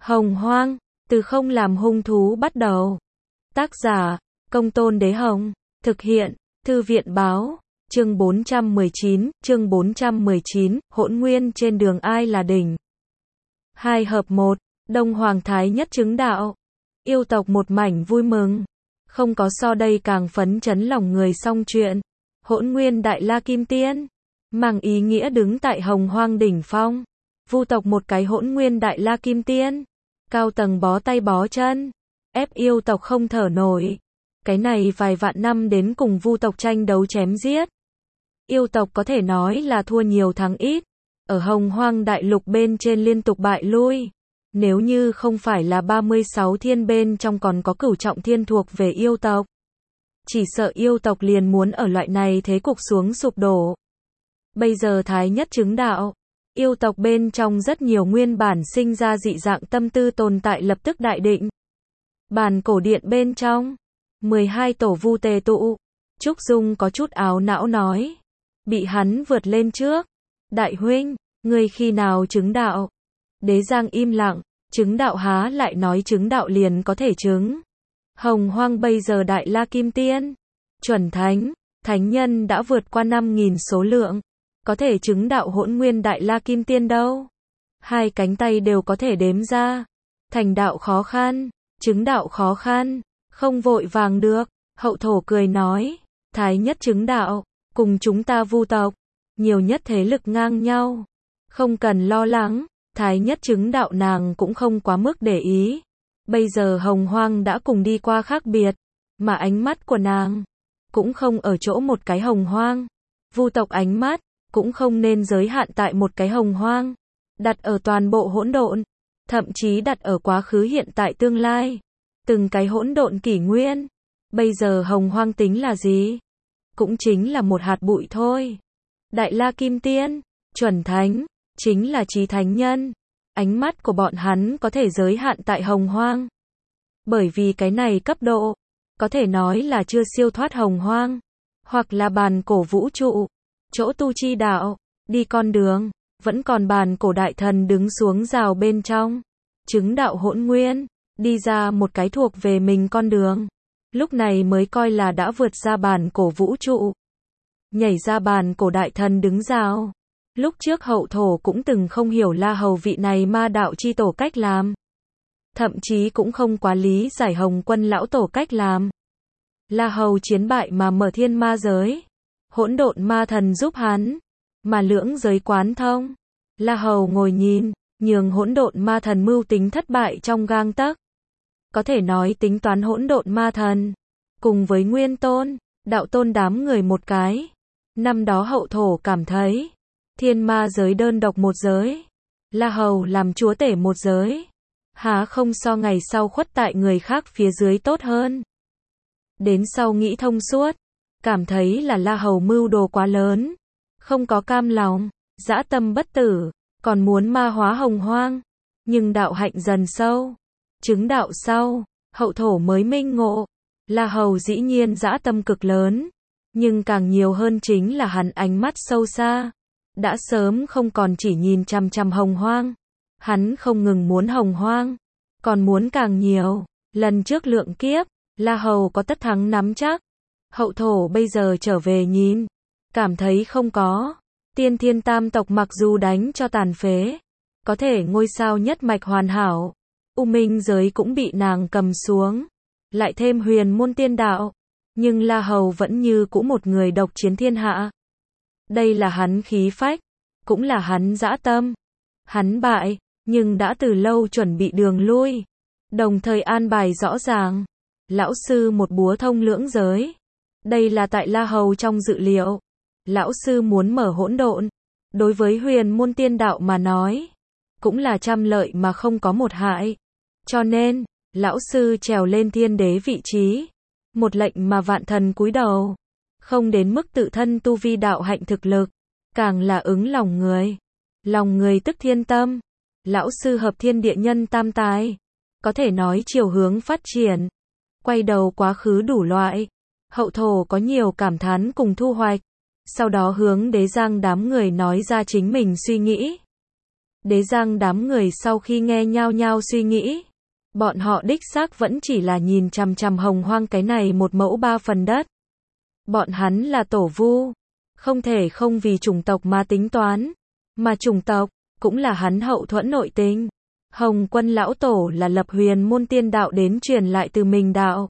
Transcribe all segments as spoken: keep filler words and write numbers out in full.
Hồng Hoang, từ không làm hung thú bắt đầu. Tác giả, Công Tôn Đế Hồng. Thực hiện, Thư viện Báo. Chương bốn trăm mười chín, chương bốn trăm mười chín, hỗn nguyên trên đường ai là đỉnh. Hai hợp một, Đông Hoàng Thái nhất chứng đạo. Yêu tộc một mảnh vui mừng. Không có so đây càng phấn chấn lòng người xong chuyện. Hỗn nguyên Đại La Kim Tiên, mang ý nghĩa đứng tại Hồng Hoang đỉnh phong. Vu tộc một cái hỗn nguyên Đại La Kim Tiên, cao tầng bó tay bó chân, ép yêu tộc không thở nổi. Cái này vài vạn năm đến cùng Vu tộc tranh đấu chém giết. Yêu tộc có thể nói là thua nhiều thắng ít. Ở Hồng Hoang đại lục bên trên liên tục bại lui. Nếu như không phải là ba mươi sáu thiên bên trong còn có cửu trọng thiên thuộc về yêu tộc, chỉ sợ yêu tộc liền muốn ở loại này thế cục xuống sụp đổ. Bây giờ Thái nhất chứng đạo, yêu tộc bên trong rất nhiều nguyên bản sinh ra dị dạng tâm tư tồn tại lập tức đại định. Bàn cổ điện bên trong, mười hai tổ vu tề tụ. Trúc Dung có chút áo não nói, bị hắn vượt lên trước. Đại huynh, ngươi khi nào chứng đạo? Đế Giang im lặng, chứng đạo há lại nói chứng đạo liền có thể chứng. Hồng Hoang bây giờ Đại La Kim Tiên, chuẩn thánh, thánh nhân đã vượt qua năm nghìn số lượng. Có thể chứng đạo hỗn nguyên Đại La Kim Tiên đâu? Hai cánh tay đều có thể đếm ra. Thành đạo khó khăn, chứng đạo khó khăn, không vội vàng được. Hậu thổ cười nói, Thái nhất chứng đạo, cùng chúng ta Vu tộc, nhiều nhất thế lực ngang nhau. Không cần lo lắng, Thái nhất chứng đạo nàng cũng không quá mức để ý. Bây giờ Hồng Hoang đã cùng đi qua khác biệt, mà ánh mắt của nàng cũng không ở chỗ một cái Hồng Hoang. Vu tộc ánh mắt cũng không nên giới hạn tại một cái Hồng Hoang, đặt ở toàn bộ hỗn độn, thậm chí đặt ở quá khứ hiện tại tương lai, từng cái hỗn độn kỷ nguyên. Bây giờ Hồng Hoang tính là gì? Cũng chính là một hạt bụi thôi. Đại La Kim Tiên, chuẩn thánh, chính là chí thánh nhân. Ánh mắt của bọn hắn có thể giới hạn tại Hồng Hoang. Bởi vì cái này cấp độ, có thể nói là chưa siêu thoát Hồng Hoang, hoặc là bàn cổ vũ trụ, chỗ tu chi đạo, đi con đường, vẫn còn bàn cổ đại thần đứng xuống rào bên trong. Chứng đạo hỗn nguyên, đi ra một cái thuộc về mình con đường. Lúc này mới coi là đã vượt ra bàn cổ vũ trụ. Nhảy ra bàn cổ đại thần đứng rào. Lúc trước hậu thổ cũng từng không hiểu La Hầu vị này ma đạo chi tổ cách làm. Thậm chí cũng không quá lý giải Hồng Quân lão tổ cách làm. La Hầu chiến bại mà mở thiên ma giới. Hỗn độn ma thần giúp hắn, mà lưỡng giới quán thông. La Hầu ngồi nhìn, nhường hỗn độn ma thần mưu tính thất bại trong gang tấc. Có thể nói tính toán hỗn độn ma thần, cùng với Nguyên Tôn, Đạo Tôn đám người một cái. Năm đó hậu thổ cảm thấy, thiên ma giới đơn độc một giới, La Hầu làm chúa tể một giới, há không so ngày sau khuất tại người khác phía dưới tốt hơn. Đến sau nghĩ thông suốt, cảm thấy là La Hầu mưu đồ quá lớn, không có cam lòng, dã tâm bất tử, còn muốn ma hóa Hồng Hoang. Nhưng đạo hạnh dần sâu, chứng đạo sau, hậu thổ mới minh ngộ, La Hầu dĩ nhiên dã tâm cực lớn, nhưng càng nhiều hơn chính là hắn ánh mắt sâu xa. Đã sớm không còn chỉ nhìn chằm chằm Hồng Hoang, hắn không ngừng muốn Hồng Hoang, còn muốn càng nhiều. Lần trước lượng kiếp, La Hầu có tất thắng nắm chắc. Hậu thổ bây giờ trở về nhìn, cảm thấy không có. Tiên thiên tam tộc mặc dù đánh cho tàn phế, có thể ngôi sao nhất mạch hoàn hảo, U Minh giới cũng bị nàng cầm xuống, lại thêm huyền môn tiên đạo, nhưng La Hầu vẫn như cũ một người độc chiến thiên hạ. Đây là hắn khí phách, cũng là hắn dã tâm. Hắn bại, nhưng đã từ lâu chuẩn bị đường lui, đồng thời an bài rõ ràng. Lão sư một búa thông lưỡng giới. Đây là tại La Hầu trong dự liệu. Lão sư muốn mở hỗn độn, đối với huyền môn tiên đạo mà nói, cũng là trăm lợi mà không có một hại. Cho nên, lão sư trèo lên thiên đế vị trí, một lệnh mà vạn thần cúi đầu, không đến mức tự thân tu vi đạo hạnh thực lực, càng là ứng lòng người. Lòng người tức thiên tâm. Lão sư hợp thiên địa nhân tam tài, có thể nói chiều hướng phát triển, quay đầu quá khứ đủ loại. Hậu thổ có nhiều cảm thán cùng thu hoạch, sau đó hướng Đế Giang đám người nói ra chính mình suy nghĩ. Đế Giang đám người sau khi nghe nhao nhao suy nghĩ. Bọn họ đích xác vẫn chỉ là nhìn chằm chằm Hồng Hoang cái này một mẫu ba phần đất. Bọn hắn là tổ vu, không thể không vì chủng tộc mà tính toán, mà chủng tộc cũng là hắn hậu thuẫn nội tình. Hồng Quân lão tổ là lập huyền môn tiên đạo đến truyền lại từ mình đạo,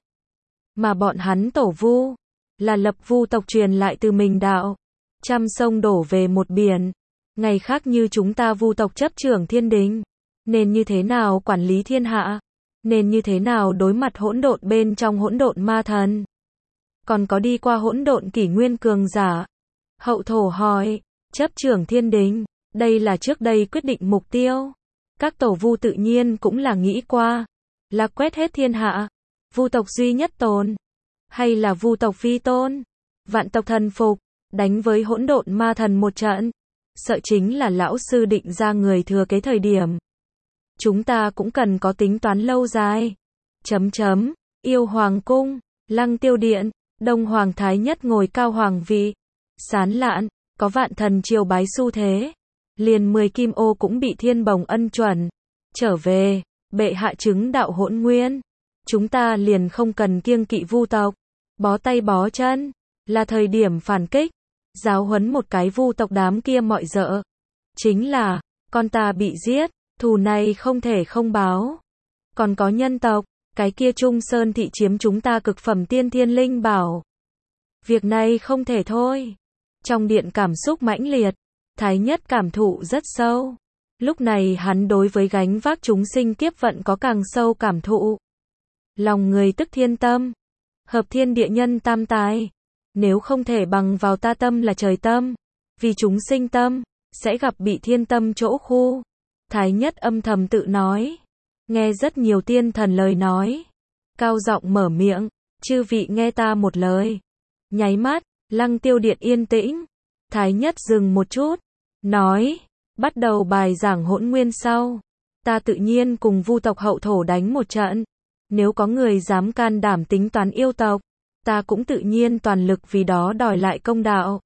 mà bọn hắn tổ vu là lập vu tộc truyền lại từ mình đạo. Trăm sông đổ về một biển, ngày khác như chúng ta vu tộc chấp trưởng thiên đình, nên như thế nào quản lý thiên hạ, nên như thế nào đối mặt hỗn độn bên trong hỗn độn ma thần, còn có đi qua hỗn độn kỷ nguyên cường giả. Hậu thổ hỏi, chấp trưởng thiên đình, đây là trước đây quyết định mục tiêu. Các tổ vu tự nhiên cũng là nghĩ qua, là quét hết thiên hạ, vu tộc duy nhất tồn, hay là vu tộc vi tôn, vạn tộc thần phục, đánh với hỗn độn ma thần một trận. Sợ chính là lão sư định ra người thừa kế thời điểm. Chúng ta cũng cần có tính toán lâu dài. Chấm chấm, yêu hoàng cung, lăng tiêu điện, đông hoàng thái nhất ngồi cao hoàng vị. Sán lạn, có vạn thần triều bái xu thế. Liền mười kim ô cũng bị thiên bồng ân chuẩn. Trở về, bệ hạ chứng đạo hỗn nguyên. Chúng ta liền không cần kiêng kỵ vu tộc. Bó tay bó chân, là thời điểm phản kích. Giáo huấn một cái vu tộc đám kia mọi dợ. Chính là, con ta bị giết, thù này không thể không báo. Còn có nhân tộc, cái kia Trung Sơn thị chiếm chúng ta cực phẩm tiên thiên linh bảo. Việc này không thể thôi. Trong điện cảm xúc mãnh liệt, Thái Nhất cảm thụ rất sâu. Lúc này hắn đối với gánh vác chúng sinh kiếp vận có càng sâu cảm thụ. Lòng người tức thiên tâm, hợp thiên địa nhân tam tài. Nếu không thể bằng vào ta tâm là trời tâm, vì chúng sinh tâm, sẽ gặp bị thiên tâm chỗ khu. Thái Nhất âm thầm tự nói, nghe rất nhiều tiên thần lời nói. Cao giọng mở miệng, chư vị nghe ta một lời. Nháy mắt, lăng tiêu điện yên tĩnh. Thái Nhất dừng một chút, nói, bắt đầu bài giảng hỗn nguyên sau. Ta tự nhiên cùng vu tộc hậu thổ đánh một trận. Nếu có người dám can đảm tính toán yêu tộc, ta cũng tự nhiên toàn lực vì đó đòi lại công đạo.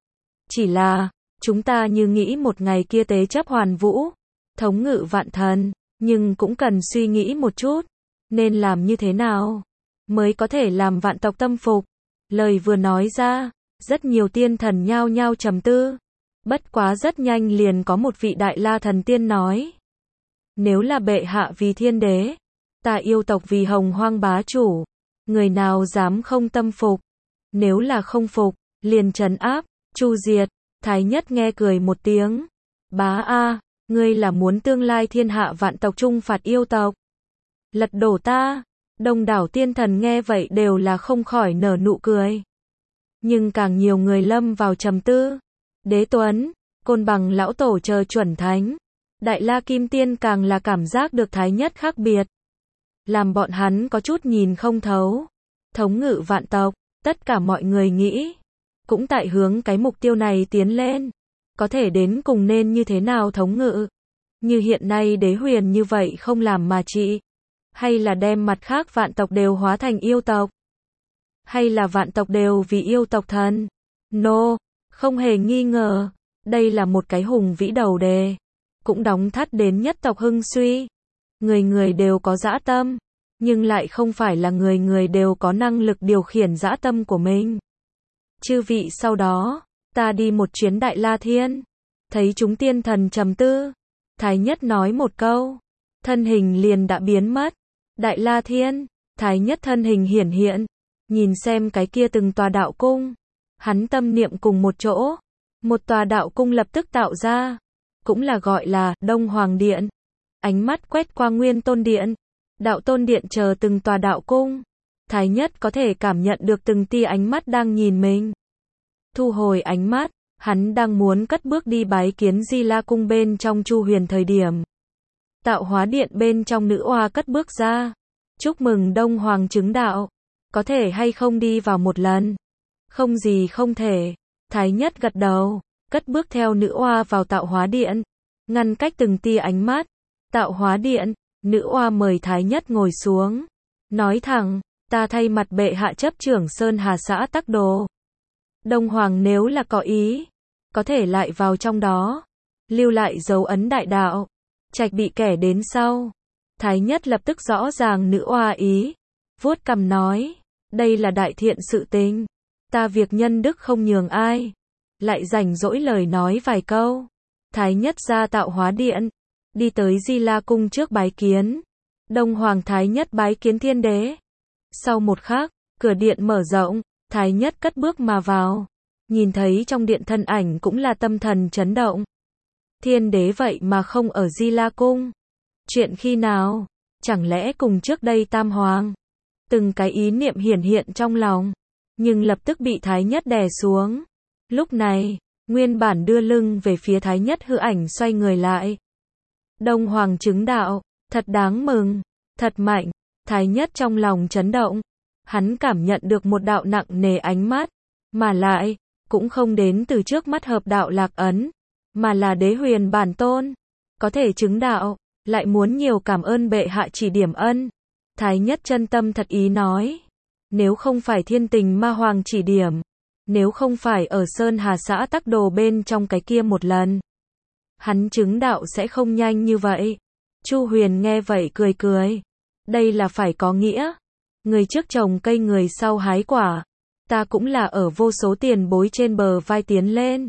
Chỉ là, chúng ta như nghĩ một ngày kia tế chấp hoàn vũ, thống ngự vạn thần, nhưng cũng cần suy nghĩ một chút, nên làm như thế nào, mới có thể làm vạn tộc tâm phục. Lời vừa nói ra, rất nhiều tiên thần nhao nhao trầm tư. Bất quá rất nhanh liền có một vị đại la thần tiên nói. Nếu là bệ hạ vì thiên đế, ta yêu tộc vì hồng hoang bá chủ. Người nào dám không tâm phục? Nếu là không phục, liền trấn áp, chu diệt. Thái Nhất nghe cười một tiếng. Bá a, ngươi là muốn tương lai thiên hạ vạn tộc chung phạt yêu tộc. Lật đổ ta. Đông đảo tiên thần nghe vậy đều là không khỏi nở nụ cười. Nhưng càng nhiều người lâm vào trầm tư. Đế Tuấn, Côn Bằng lão tổ chờ chuẩn thánh. Đại La Kim Tiên càng là cảm giác được Thái Nhất khác biệt. Làm bọn hắn có chút nhìn không thấu. Thống ngự vạn tộc, tất cả mọi người nghĩ. Cũng tại hướng cái mục tiêu này tiến lên. Có thể đến cùng nên như thế nào thống ngự. Như hiện nay đế huyền như vậy không làm mà trị. Hay là đem mặt khác vạn tộc đều hóa thành yêu tộc. Hay là vạn tộc đều vì yêu tộc thần. No, không hề nghi ngờ. Đây là một cái hùng vĩ đầu đề. Cũng đóng thắt đến nhất tộc hưng suy. Người người đều có dã tâm, nhưng lại không phải là người người đều có năng lực điều khiển dã tâm của mình. Chư vị sau đó, ta đi một chuyến Đại La Thiên, thấy chúng tiên thần trầm tư. Thái Nhất nói một câu, thân hình liền đã biến mất. Đại La Thiên, Thái Nhất thân hình hiển hiện, nhìn xem cái kia từng tòa đạo cung. Hắn tâm niệm cùng một chỗ, một tòa đạo cung lập tức tạo ra, cũng là gọi là Đông Hoàng Điện. Ánh mắt quét qua Nguyên Tôn Điện, Đạo Tôn Điện chờ từng tòa đạo cung. Thái Nhất có thể cảm nhận được từng tia ánh mắt đang nhìn mình. Thu hồi ánh mắt, hắn đang muốn cất bước đi bái kiến Di La Cung bên trong Chu Huyền thời điểm. Tạo Hóa Điện bên trong nữ oa cất bước ra. Chúc mừng Đông Hoàng chứng đạo. Có thể hay không đi vào một lần? Không gì không thể. Thái Nhất gật đầu, cất bước theo nữ oa vào Tạo Hóa Điện. Ngăn cách từng tia ánh mắt. Tạo Hóa Điện, nữ oa mời Thái Nhất ngồi xuống. Nói thẳng, ta thay mặt bệ hạ chấp trưởng Sơn Hà xã Tắc Đồ. Đông Hoàng nếu là có ý, có thể lại vào trong đó, lưu lại dấu ấn đại đạo. Trạch bị kẻ đến sau. Thái nhất lập tức rõ ràng nữ oa ý. Vuốt cằm nói. Đây là đại thiện sự tình. Ta việc nhân đức không nhường ai. Lại rảnh rỗi lời nói vài câu. Thái nhất ra tạo hóa điện. Đi tới Di La cung trước bái kiến. Đông Hoàng Thái nhất bái kiến thiên đế. Sau một khắc, cửa điện mở rộng. Thái nhất cất bước mà vào. Nhìn thấy trong điện thân ảnh cũng là tâm thần chấn động. Thiên đế vậy mà không ở Di La cung. Chuyện khi nào? Chẳng lẽ cùng trước đây Tam Hoàng? Từng cái ý niệm hiển hiện trong lòng. Nhưng lập tức bị Thái nhất đè xuống. Lúc này, nguyên bản đưa lưng về phía Thái nhất hư ảnh xoay người lại. Đông Hoàng chứng đạo, thật đáng mừng, thật mạnh. Thái nhất trong lòng chấn động. Hắn cảm nhận được một đạo nặng nề ánh mắt. Mà lại, cũng không đến từ trước mắt hợp đạo lạc ấn. Mà là đế huyền bản tôn. Có thể chứng đạo, lại muốn nhiều cảm ơn bệ hạ chỉ điểm ân. Thái nhất chân tâm thật ý nói. Nếu không phải thiên tình ma hoàng chỉ điểm. Nếu không phải ở Sơn Hà xã Tắc Đồ bên trong cái kia một lần. Hắn chứng đạo sẽ không nhanh như vậy. Chu Huyền nghe vậy cười cười. Đây là phải có nghĩa. Người trước trồng cây người sau hái quả. Ta cũng là ở vô số tiền bối trên bờ vai tiến lên.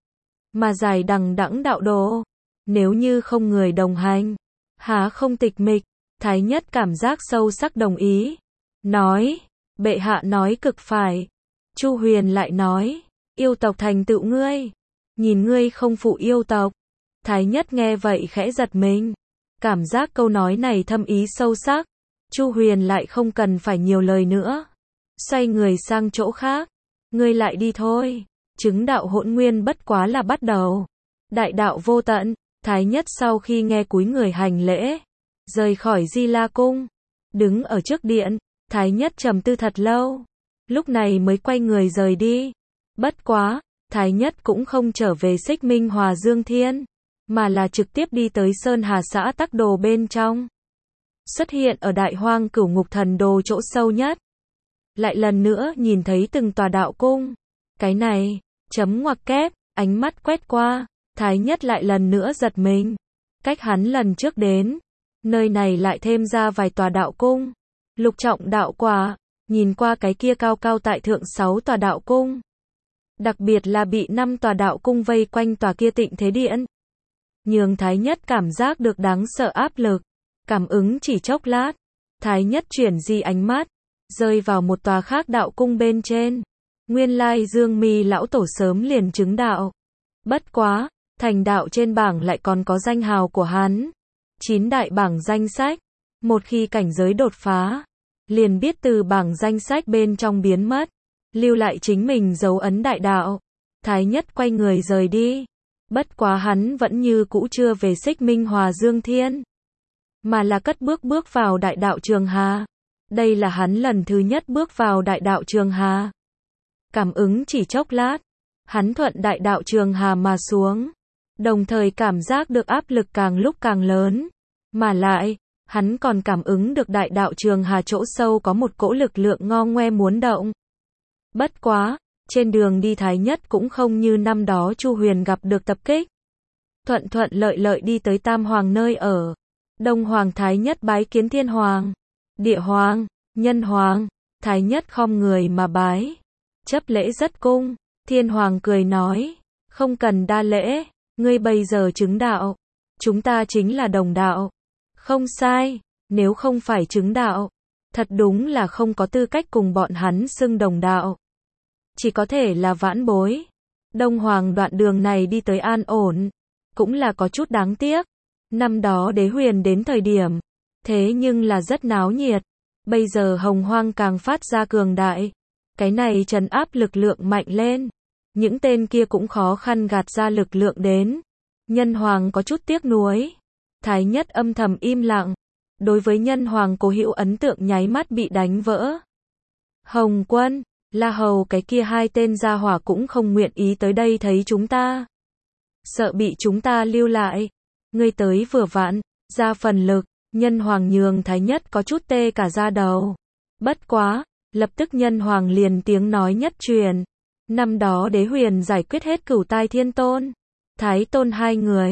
Mà dài đằng đẵng đạo đồ. Nếu như không người đồng hành. Há không tịch mịch. Thái nhất cảm giác sâu sắc đồng ý. Nói. Bệ hạ nói cực phải. Chu Huyền lại nói. Yêu tộc thành tựu ngươi. Nhìn ngươi không phụ yêu tộc. Thái nhất nghe vậy khẽ giật mình. Cảm giác câu nói này thâm ý sâu sắc. Chu Huyền lại không cần phải nhiều lời nữa. Xoay người sang chỗ khác. Ngươi lại đi thôi. Chứng đạo hỗn nguyên bất quá là bắt đầu. Đại đạo vô tận. Thái nhất sau khi nghe cúi người hành lễ. Rời khỏi Di La cung. Đứng ở trước điện. Thái nhất trầm tư thật lâu. Lúc này mới quay người rời đi. Bất quá, Thái nhất cũng không trở về Xích Minh Hòa Dương Thiên. Mà là trực tiếp đi tới Sơn Hà xã Tắc Đồ bên trong. Xuất hiện ở Đại Hoang Cửu Ngục Thần Đồ chỗ sâu nhất. Lại lần nữa nhìn thấy từng tòa đạo cung. Cái này, chấm ngoặc kép, ánh mắt quét qua. Thái nhất lại lần nữa giật mình. Cách hắn lần trước đến. Nơi này lại thêm ra vài tòa đạo cung. Lục trọng đạo quả. Nhìn qua cái kia cao cao tại thượng sáu tòa đạo cung. Đặc biệt là bị năm tòa đạo cung vây quanh tòa kia Tịnh Thế Điện. Nhường Thái nhất cảm giác được đáng sợ áp lực. Cảm ứng chỉ chốc lát. Thái nhất chuyển di ánh mắt. Rơi vào một tòa khác đạo cung bên trên. Nguyên lai Dương Mi lão tổ sớm liền chứng đạo. Bất quá, thành đạo trên bảng lại còn có danh hào của hắn. Chín đại bảng danh sách. Một khi cảnh giới đột phá. Liền biết từ bảng danh sách bên trong biến mất. Lưu lại chính mình dấu ấn đại đạo. Thái nhất quay người rời đi. Bất quá hắn vẫn như cũ chưa về Xích Minh Hòa Dương Thiên. Mà là cất bước bước vào đại đạo Trường Hà. Đây là hắn lần thứ nhất bước vào đại đạo Trường Hà. Cảm ứng chỉ chốc lát. Hắn thuận đại đạo Trường Hà mà xuống. Đồng thời cảm giác được áp lực càng lúc càng lớn. Mà lại, hắn còn cảm ứng được đại đạo Trường Hà chỗ sâu có một cỗ lực lượng ngo ngoe muốn động. Bất quá, trên đường đi Thái nhất cũng không như năm đó Chu Huyền gặp được tập kích. Thuận thuận lợi lợi đi tới Tam Hoàng nơi ở. Đông Hoàng Thái nhất bái kiến Thiên Hoàng, Địa Hoàng, Nhân Hoàng. Thái nhất khom người mà bái. Chấp lễ rất cung. Thiên Hoàng cười nói. Không cần đa lễ. Ngươi bây giờ chứng đạo. Chúng ta chính là đồng đạo. Không sai. Nếu không phải chứng đạo. Thật đúng là không có tư cách cùng bọn hắn xưng đồng đạo. Chỉ có thể là vãn bối. Đông Hoàng đoạn đường này đi tới an ổn. Cũng là có chút đáng tiếc. Năm đó đế huyền đến thời điểm. Thế nhưng là rất náo nhiệt. Bây giờ hồng hoang càng phát ra cường đại. Cái này trấn áp lực lượng mạnh lên. Những tên kia cũng khó khăn gạt ra lực lượng đến. Nhân Hoàng có chút tiếc nuối. Thái nhất âm thầm im lặng. Đối với Nhân Hoàng cố hữu ấn tượng nháy mắt bị đánh vỡ. Hồng Quân, La Hầu cái kia hai tên gia hỏa cũng không nguyện ý tới đây thấy chúng ta. Sợ bị chúng ta lưu lại. Ngươi tới vừa vặn, ra phần lực. Nhân Hoàng nhường Thái nhất có chút tê cả da đầu. Bất quá, lập tức Nhân Hoàng liền tiếng nói nhất truyền. Năm đó đế huyền giải quyết hết cửu tai thiên tôn, Thái tôn hai người.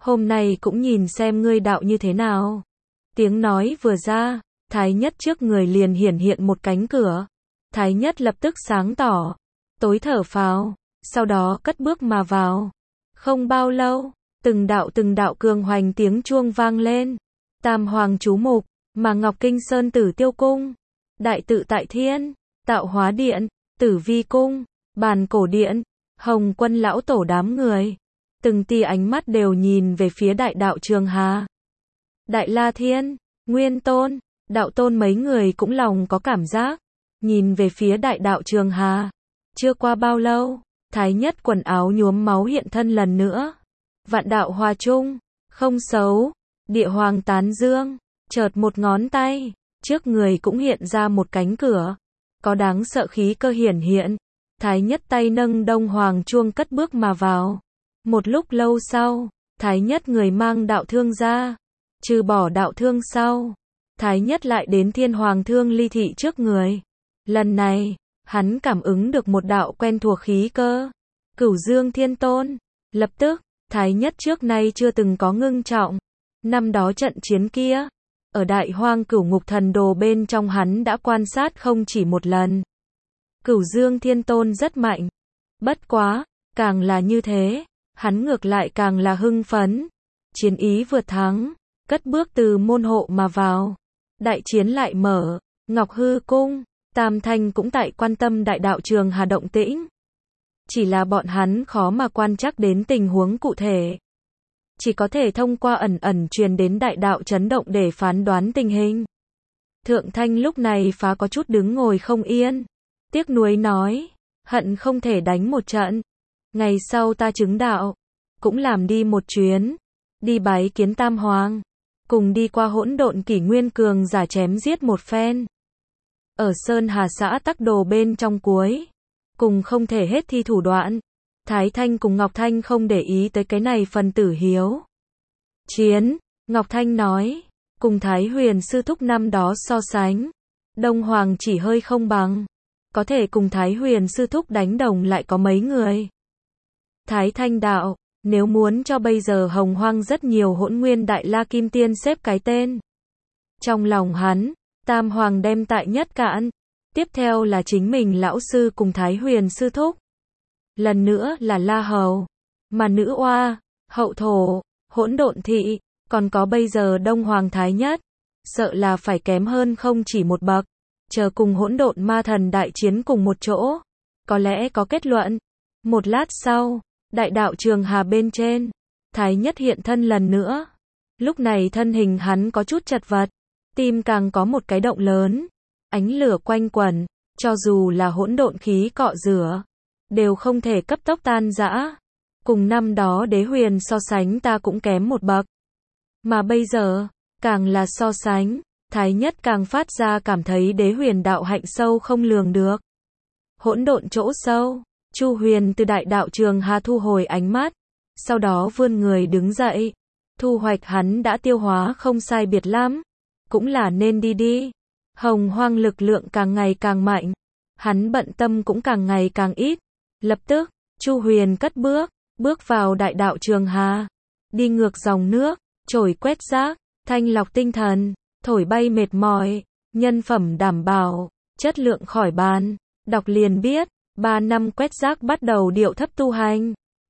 hôm nay cũng nhìn xem ngươi đạo như thế nào. Tiếng nói vừa ra, Thái Nhất trước người liền hiển hiện một cánh cửa. Thái Nhất lập tức sáng tỏ, tối thở phào, sau đó cất bước mà vào. Không bao lâu, từng đạo từng đạo cường hoành tiếng chuông vang lên. Tam hoàng chú mục, mà Ngọc Kinh Sơn Tử Tiêu Cung, Đại Tự Tại Thiên, Tạo Hóa Điện, Tử Vi Cung, Bàn Cổ Điện, Hồng Quân lão tổ đám người, từng tia ánh mắt đều nhìn về phía đại đạo Trường Hà. Đại La Thiên, Nguyên Tôn, Đạo Tôn mấy người cũng lòng có cảm giác, nhìn về phía đại đạo Trường Hà. Chưa qua bao lâu, Thái Nhất quần áo nhuốm máu hiện thân lần nữa. Vạn đạo hòa chung, không xấu, địa hoàng tán dương, chợt một ngón tay, trước người cũng hiện ra một cánh cửa, có đáng sợ khí cơ hiển hiện. Thái Nhất tay nâng đông hoàng chuông cất bước mà vào. Một lúc lâu sau, Thái Nhất người mang đạo thương ra, trừ bỏ đạo thương sau, Thái Nhất lại đến thiên hoàng thương ly thị trước người. Lần này, hắn cảm ứng được một đạo quen thuộc khí cơ, Cửu Dương Thiên Tôn. Lập tức, Thái Nhất trước nay chưa từng có ngưng trọng. Năm đó trận chiến kia, ở Đại Hoang Cửu Ngục Thần Đồ bên trong hắn đã quan sát không chỉ một lần. Cửu Dương Thiên Tôn rất mạnh. Bất quá, càng là như thế, hắn ngược lại càng là hưng phấn. Chiến ý vượt thắng, cất bước từ môn hộ mà vào. Đại chiến lại mở, Ngọc Hư Cung, Tam Thanh cũng tại quan tâm đại đạo Trường Hà động tĩnh. Chỉ là bọn hắn khó mà quan trắc đến tình huống cụ thể. Chỉ có thể thông qua ẩn ẩn truyền đến đại đạo chấn động để phán đoán tình hình. Thượng Thanh lúc này phá có chút đứng ngồi không yên. Tiếc nuối nói, hận không thể đánh một trận. Ngày sau ta chứng đạo, cũng làm đi một chuyến, đi bái kiến Tam Hoàng, cùng đi qua hỗn độn kỷ nguyên cường giả chém giết một phen. Ở Sơn Hà xã Tắc Đồ bên trong cuối, cùng không thể hết thi thủ đoạn. Thái Thanh cùng Ngọc Thanh không để ý tới cái này phần tử hiếu chiến. Ngọc Thanh nói, cùng Thái Huyền sư thúc năm đó so sánh, Đông Hoàng chỉ hơi không bằng. Có thể cùng Thái Huyền sư thúc đánh đồng lại có mấy người. Thái Thanh đạo, nếu muốn cho bây giờ hồng hoang rất nhiều hỗn nguyên đại la kim tiên xếp cái tên. Trong lòng hắn, Tam Hoàng đem tại nhất cạn. Tiếp theo là chính mình lão sư cùng Thái Huyền sư thúc. Lần nữa là La Hầu, mà nữ oa, hậu thổ, hỗn độn thị, còn có bây giờ Đông Hoàng Thái Nhất. Sợ là phải kém hơn không chỉ một bậc. Chờ cùng hỗn độn ma thần đại chiến cùng một chỗ, có lẽ có kết luận. Một lát sau, đại đạo Trường Hà bên trên, Thái Nhất hiện thân lần nữa. Lúc này thân hình hắn có chút chật vật, tim càng có một cái động lớn, ánh lửa quanh quẩn, cho dù là hỗn độn khí cọ rửa, đều không thể cấp tốc tan rã. Cùng năm đó Đế Huyền so sánh ta cũng kém một bậc. Mà bây giờ, càng là so sánh, Thái Nhất càng phát ra cảm thấy Đế Huyền đạo hạnh sâu không lường được. Hỗn độn chỗ sâu, Chu Huyền từ đại đạo Trường Hà thu hồi ánh mắt, sau đó vươn người đứng dậy. Thu hoạch hắn đã tiêu hóa không sai biệt lắm, cũng là nên đi đi. Hồng hoang lực lượng càng ngày càng mạnh, hắn bận tâm cũng càng ngày càng ít. Lập tức, Chu Huyền cất bước, bước vào đại đạo Trường Hà, đi ngược dòng nước, trổi quét rác, thanh lọc tinh thần, thổi bay mệt mỏi, nhân phẩm đảm bảo, chất lượng khỏi bàn. Đọc liền biết, ba năm quét rác bắt đầu điệu thấp tu hành.